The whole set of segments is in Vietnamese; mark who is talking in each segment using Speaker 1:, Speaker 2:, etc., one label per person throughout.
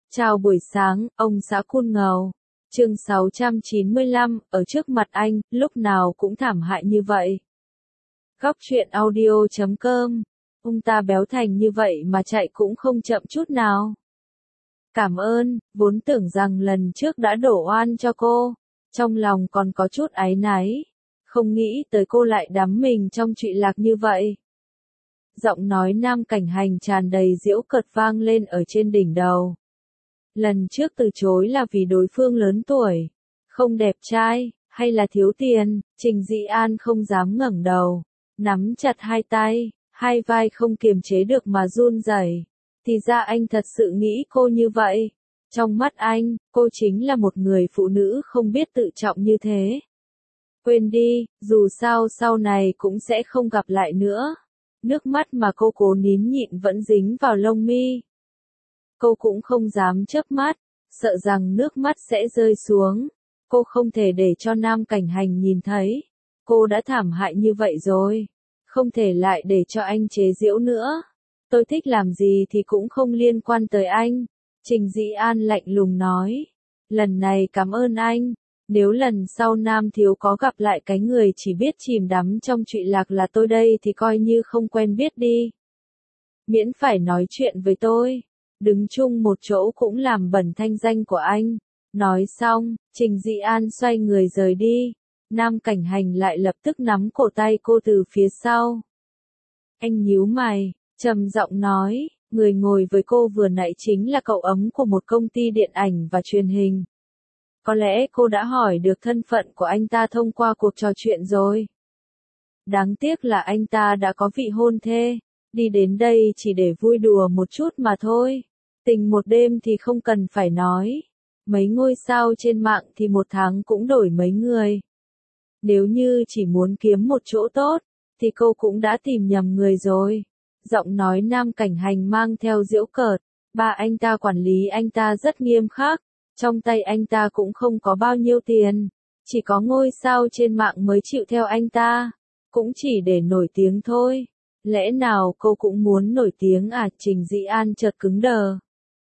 Speaker 1: Chào buổi sáng, ông xã Kun Ngầu. Chương 695, ở trước mặt anh, lúc nào cũng thảm hại như vậy. Góc truyện audio.com. Ông ta béo thành như vậy mà chạy cũng không chậm chút nào. Cảm ơn, vốn tưởng rằng lần trước đã đổ oan cho cô. Trong lòng còn có chút áy náy. Không nghĩ tới cô lại đắm mình trong trụy lạc như vậy. Giọng nói Nam Cảnh Hành tràn đầy giễu cợt vang lên ở trên đỉnh đầu. Lần trước từ chối là vì đối phương lớn tuổi, không đẹp trai, hay là thiếu tiền, Trình Dị An không dám ngẩng đầu, nắm chặt hai tay, hai vai không kiềm chế được mà run rẩy. Thì ra anh thật sự nghĩ cô như vậy. Trong mắt anh, cô chính là một người phụ nữ không biết tự trọng như thế. Quên đi, dù sao sau này cũng sẽ không gặp lại nữa. Nước mắt mà cô cố nín nhịn vẫn dính vào lông mi. Cô cũng không dám chớp mắt, sợ rằng nước mắt sẽ rơi xuống. Cô không thể để cho Nam Cảnh Hành nhìn thấy. Cô đã thảm hại như vậy rồi. Không thể lại để cho anh chế giễu nữa. Tôi thích làm gì thì cũng không liên quan tới anh. Trình Dị An lạnh lùng nói. Lần này cảm ơn anh. Nếu lần sau Nam thiếu có gặp lại cái người chỉ biết chìm đắm trong trụy lạc là tôi đây thì coi như không quen biết đi. Miễn phải nói chuyện với tôi. Đứng chung một chỗ cũng làm bẩn thanh danh của anh. Nói xong, Trình Dị An xoay người rời đi. Nam Cảnh Hành lại lập tức nắm cổ tay cô từ phía sau. Anh nhíu mày, trầm giọng nói, người ngồi với cô vừa nãy chính là cậu ấm của một công ty điện ảnh và truyền hình. Có lẽ cô đã hỏi được thân phận của anh ta thông qua cuộc trò chuyện rồi. Đáng tiếc là anh ta đã có vị hôn thê. Đi đến đây chỉ để vui đùa một chút mà thôi. Tình một đêm thì không cần phải nói. Mấy ngôi sao trên mạng thì một tháng cũng đổi mấy người. Nếu như chỉ muốn kiếm một chỗ tốt, thì cô cũng đã tìm nhầm người rồi. Giọng nói Nam Cảnh Hành mang theo giễu cợt. Ba anh ta quản lý anh ta rất nghiêm khắc. Trong tay anh ta cũng không có bao nhiêu tiền. Chỉ có ngôi sao trên mạng mới chịu theo anh ta. Cũng chỉ để nổi tiếng thôi. Lẽ nào cô cũng muốn nổi tiếng à? Trình Dị An chợt cứng đờ.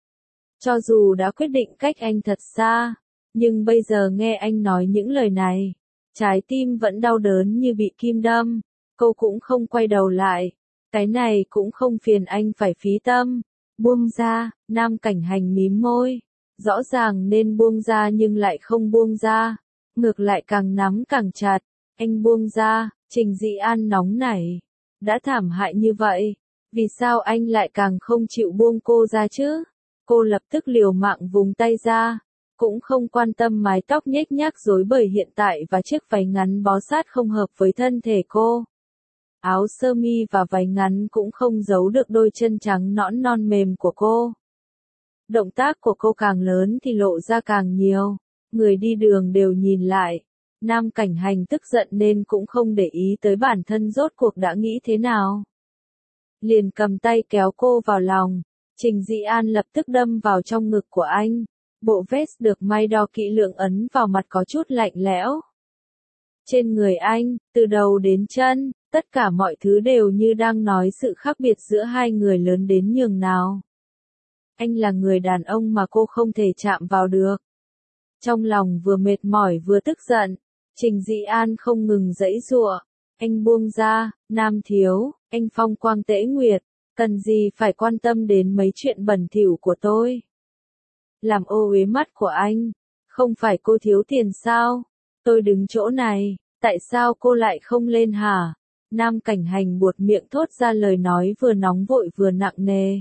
Speaker 1: Cho dù đã quyết định cách anh thật xa, nhưng bây giờ nghe anh nói những lời này, trái tim vẫn đau đớn như bị kim đâm. Cô cũng không quay đầu lại. Cái này cũng không phiền anh phải phí tâm. Buông ra, Nam Cảnh Hành mím môi. Rõ ràng nên buông ra nhưng lại không buông ra. Ngược lại càng nắm càng chặt. Anh buông ra, Trình Dị An nóng nảy. Đã thảm hại như vậy, vì sao anh lại càng không chịu buông cô ra chứ? Cô lập tức liều mạng vùng tay ra, cũng không quan tâm mái tóc nhếch nhác rối bời hiện tại và chiếc váy ngắn bó sát không hợp với thân thể cô. Áo sơ mi và váy ngắn cũng không giấu được đôi chân trắng nõn non mềm của cô. Động tác của cô càng lớn thì lộ ra càng nhiều, người đi đường đều nhìn lại. Nam Cảnh Hành tức giận nên cũng không để ý tới bản thân rốt cuộc đã nghĩ thế nào. Liền cầm tay kéo cô vào lòng. Trình Dị An lập tức đâm vào trong ngực của anh. Bộ vest được may đo kỹ lưỡng ấn vào mặt có chút lạnh lẽo. Trên người anh, từ đầu đến chân, tất cả mọi thứ đều như đang nói sự khác biệt giữa hai người lớn đến nhường nào. Anh là người đàn ông mà cô không thể chạm vào được. Trong lòng vừa mệt mỏi vừa tức giận, Trình Dị An không ngừng giãy giụa. Anh buông ra, Nam thiếu, anh phong quang tễ nguyệt, cần gì phải quan tâm đến mấy chuyện bẩn thỉu của tôi. Làm ô uế mắt của anh, không phải cô thiếu tiền sao? Tôi đứng chỗ này, tại sao cô lại không lên hả? Nam Cảnh Hành buột miệng thốt ra lời nói vừa nóng vội vừa nặng nề.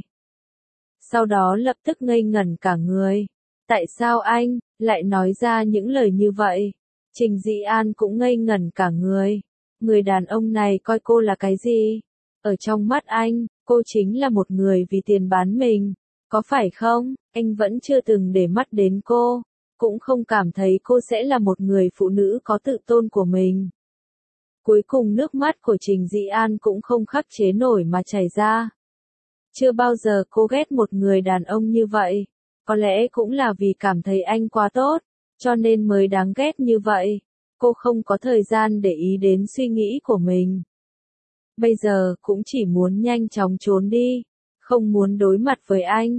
Speaker 1: Sau đó lập tức ngây ngẩn cả người. Tại sao anh lại nói ra những lời như vậy? Trình Dị An cũng ngây ngẩn cả người. Người đàn ông này coi cô là cái gì? Ở trong mắt anh, cô chính là một người vì tiền bán mình. Có phải không? Anh vẫn chưa từng để mắt đến cô. Cũng không cảm thấy cô sẽ là một người phụ nữ có tự tôn của mình. Cuối cùng nước mắt của Trình Dị An cũng không khắc chế nổi mà chảy ra. Chưa bao giờ cô ghét một người đàn ông như vậy. Có lẽ cũng là vì cảm thấy anh quá tốt, cho nên mới đáng ghét như vậy. Cô không có thời gian để ý đến suy nghĩ của mình. Bây giờ cũng chỉ muốn nhanh chóng trốn đi, không muốn đối mặt với anh,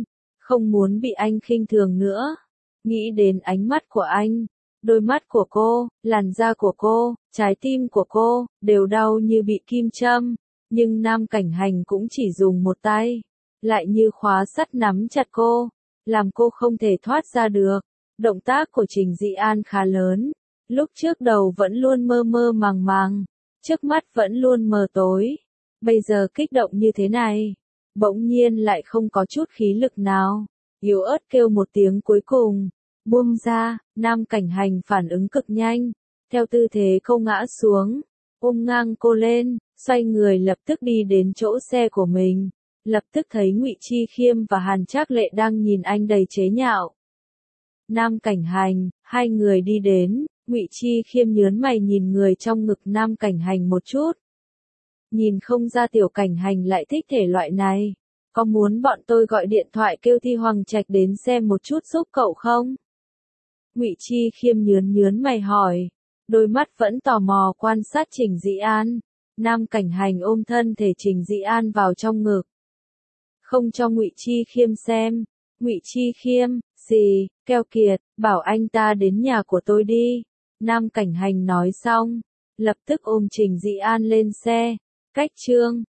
Speaker 1: không muốn bị anh khinh thường nữa. Nghĩ đến ánh mắt của anh, đôi mắt của cô, làn da của cô, trái tim của cô, đều đau như bị kim châm, nhưng Nam Cảnh Hành cũng chỉ dùng một tay, lại như khóa sắt nắm chặt cô, làm cô không thể thoát ra được. Động tác của Trình Dĩ An khá lớn, lúc trước đầu vẫn luôn mơ mơ màng màng, trước mắt vẫn luôn mờ tối, bây giờ kích động như thế này, bỗng nhiên lại không có chút khí lực nào, yếu ớt kêu một tiếng cuối cùng, buông ra. Nam Cảnh Hành phản ứng cực nhanh, theo tư thế cô ngã xuống, ôm ngang cô lên, xoay người lập tức đi đến chỗ xe của mình, lập tức thấy Ngụy Chi Khiêm và Hàn Trác Lệ đang nhìn anh đầy chế nhạo. Nam Cảnh Hành, hai người đi đến, Ngụy Chi Khiêm nhớn mày nhìn người trong ngực Nam Cảnh Hành một chút. Nhìn không ra Tiểu Cảnh Hành lại thích thể loại này, có muốn bọn tôi gọi điện thoại kêu Thi Hoàng Trạch đến xem một chút giúp cậu không? Ngụy Chi Khiêm nhớn mày hỏi, đôi mắt vẫn tò mò quan sát Trình Dĩ An. Nam Cảnh Hành ôm thân thể Trình Dĩ An vào trong ngực, không cho Ngụy Chi Khiêm xem. Ngụy Chi Khiêm, gì, keo kiệt, bảo anh ta đến nhà của tôi đi. Nam Cảnh Hành nói xong, lập tức ôm Trình Dĩ An lên xe. Cách chương